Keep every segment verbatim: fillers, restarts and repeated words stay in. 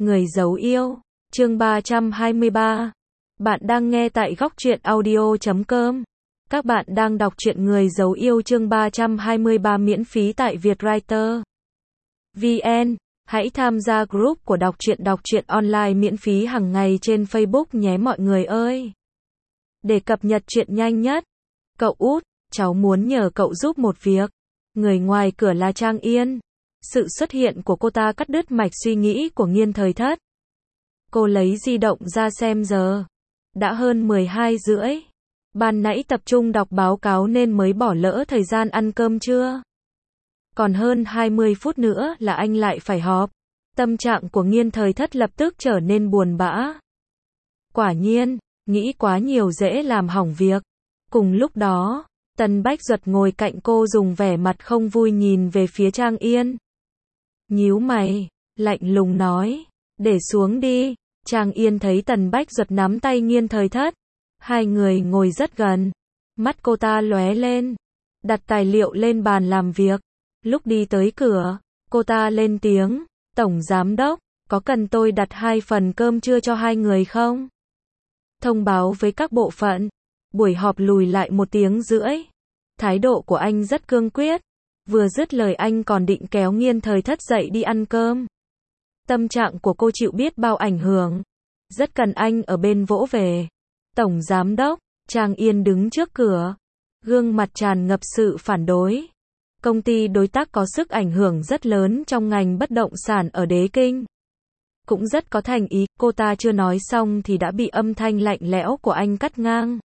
Người giấu yêu, chương ba trăm hai mươi ba. Bạn đang nghe tại góc truyện audio chấm com. Các bạn đang đọc truyện Người giấu yêu chương ba trăm hai mươi ba miễn phí tại Vietwriter chấm vn. Hãy tham gia group của đọc truyện đọc truyện online miễn phí hàng ngày trên Facebook nhé mọi người ơi. Để cập nhật truyện nhanh nhất. Cậu út, cháu muốn nhờ cậu giúp một việc. Người ngoài cửa là Trang Yên. Sự xuất hiện của cô ta cắt đứt mạch suy nghĩ của Nghiên Thời Thất. Cô lấy di động ra xem giờ. Đã hơn mười hai rưỡi. Ban nãy tập trung đọc báo cáo nên mới bỏ lỡ thời gian ăn cơm trưa. Còn hơn hai mươi phút nữa là anh lại phải họp. Tâm trạng của Nghiên Thời Thất lập tức trở nên buồn bã. Quả nhiên, nghĩ quá nhiều dễ làm hỏng việc. Cùng lúc đó, Tần Bách Duật ngồi cạnh cô dùng vẻ mặt không vui nhìn về phía Trang Yên. Nhíu mày, lạnh lùng nói, để xuống đi. Trang Yên thấy Tần Bách Duật nắm tay Nghiên Thời Thất. Hai người ngồi rất gần. Mắt cô ta lóe lên. Đặt tài liệu lên bàn làm việc. Lúc đi tới cửa, cô ta lên tiếng, Tổng Giám Đốc, có cần tôi đặt hai phần cơm trưa cho hai người không? Thông báo với các bộ phận. Buổi họp lùi lại một tiếng rưỡi. Thái độ của anh rất cương quyết. Vừa dứt lời anh còn định kéo Nghiên Thời Thất dậy đi ăn cơm. Tâm trạng của cô chịu biết bao ảnh hưởng. Rất cần anh ở bên vỗ về. Tổng Giám Đốc, Trang Yên đứng trước cửa. Gương mặt tràn ngập sự phản đối. Công ty đối tác có sức ảnh hưởng rất lớn trong ngành bất động sản ở Đế Kinh. Cũng rất có thành ý, cô ta chưa nói xong thì đã bị âm thanh lạnh lẽo của anh cắt ngang.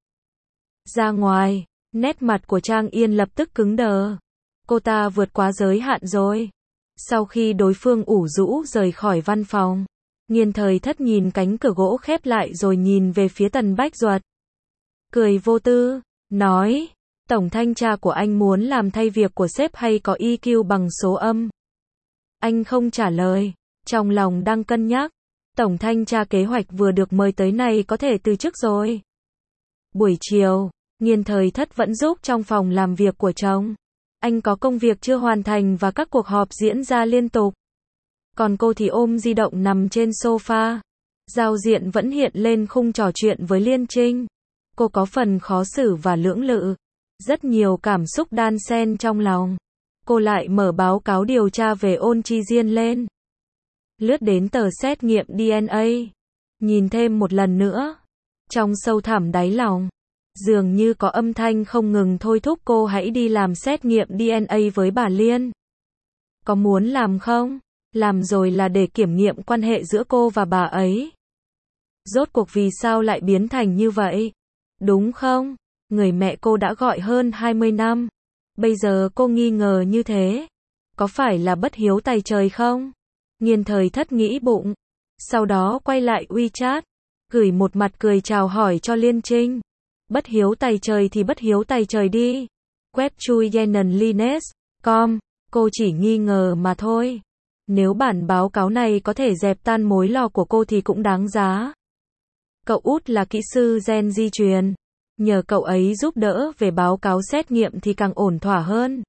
Ra ngoài, nét mặt của Trang Yên lập tức cứng đờ. Cô ta vượt quá giới hạn rồi. Sau khi đối phương ủ rũ rời khỏi văn phòng, Nghiên Thời Thất nhìn cánh cửa gỗ khép lại rồi nhìn về phía Tần Bách Duật. Cười vô tư, nói, Tổng thanh tra của anh muốn làm thay việc của sếp hay có e quy bằng số âm? Anh không trả lời, trong lòng đang cân nhắc. Tổng thanh tra kế hoạch vừa được mời tới này có thể từ chức rồi. Buổi chiều, Nghiên Thời Thất vẫn giúp trong phòng làm việc của chồng. Anh có công việc chưa hoàn thành và các cuộc họp diễn ra liên tục. Còn cô thì ôm di động nằm trên sofa. Giao diện vẫn hiện lên khung trò chuyện với Liên Trinh. Cô có phần khó xử và lưỡng lự. Rất nhiều cảm xúc đan xen trong lòng. Cô lại mở báo cáo điều tra về Ôn Chi Diên lên. Lướt đến tờ xét nghiệm đê en a. Nhìn thêm một lần nữa. Trong sâu thẳm đáy lòng, dường như có âm thanh không ngừng thôi thúc cô hãy đi làm xét nghiệm đê en a với bà Liên. Có muốn làm không? Làm rồi là để kiểm nghiệm quan hệ giữa cô và bà ấy. Rốt cuộc vì sao lại biến thành như vậy? Đúng không? Người mẹ cô đã gọi hơn hai mươi năm. Bây giờ cô nghi ngờ như thế. Có phải là bất hiếu tày trời không? Nghiên Thời Thất nghĩ bụng. Sau đó quay lại WeChat. Gửi một mặt cười chào hỏi cho Liên Trinh. Bất hiếu tày trời thì bất hiếu tày trời đi. Web chui yenen lines chấm com. Cô chỉ nghi ngờ mà thôi. Nếu bản báo cáo này có thể dẹp tan mối lo của cô thì cũng đáng giá. Cậu út là kỹ sư gen di truyền. Nhờ cậu ấy giúp đỡ về báo cáo xét nghiệm thì càng ổn thỏa hơn.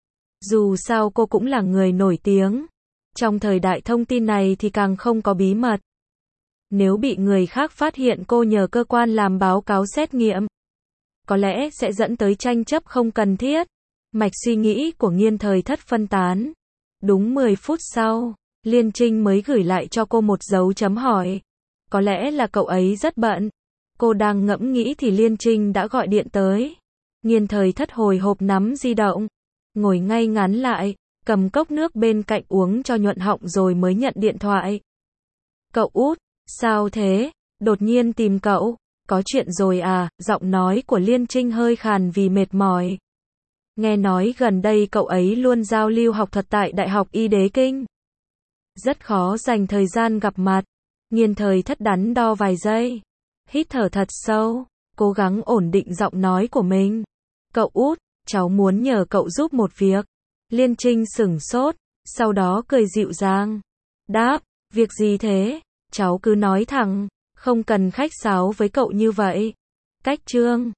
Dù sao cô cũng là người nổi tiếng. Trong thời đại thông tin này thì càng không có bí mật. Nếu bị người khác phát hiện cô nhờ cơ quan làm báo cáo xét nghiệm, có lẽ sẽ dẫn tới tranh chấp không cần thiết. Mạch suy nghĩ của Nghiên Thời Thất phân tán. Đúng mười phút sau, Liên Trinh mới gửi lại cho cô một dấu chấm hỏi. Có lẽ là cậu ấy rất bận. Cô đang ngẫm nghĩ thì Liên Trinh đã gọi điện tới. Nghiên Thời Thất hồi hộp nắm di động. Ngồi ngay ngắn lại, cầm cốc nước bên cạnh uống cho nhuận họng rồi mới nhận điện thoại. Cậu út, sao thế? Đột nhiên tìm cậu. Có chuyện rồi à? Giọng nói của Liên Trinh hơi khàn vì mệt mỏi. Nghe nói gần đây cậu ấy luôn giao lưu học thuật tại Đại học Y Đế Kinh. Rất khó dành thời gian gặp mặt. Nghiên Thời Thất đắn đo vài giây. Hít thở thật sâu, cố gắng ổn định giọng nói của mình. Cậu út, cháu muốn nhờ cậu giúp một việc. Liên Trinh sửng sốt, sau đó cười dịu dàng. Đáp, việc gì thế? Cháu cứ nói thẳng, không cần khách sáo với cậu như vậy. Cách chương.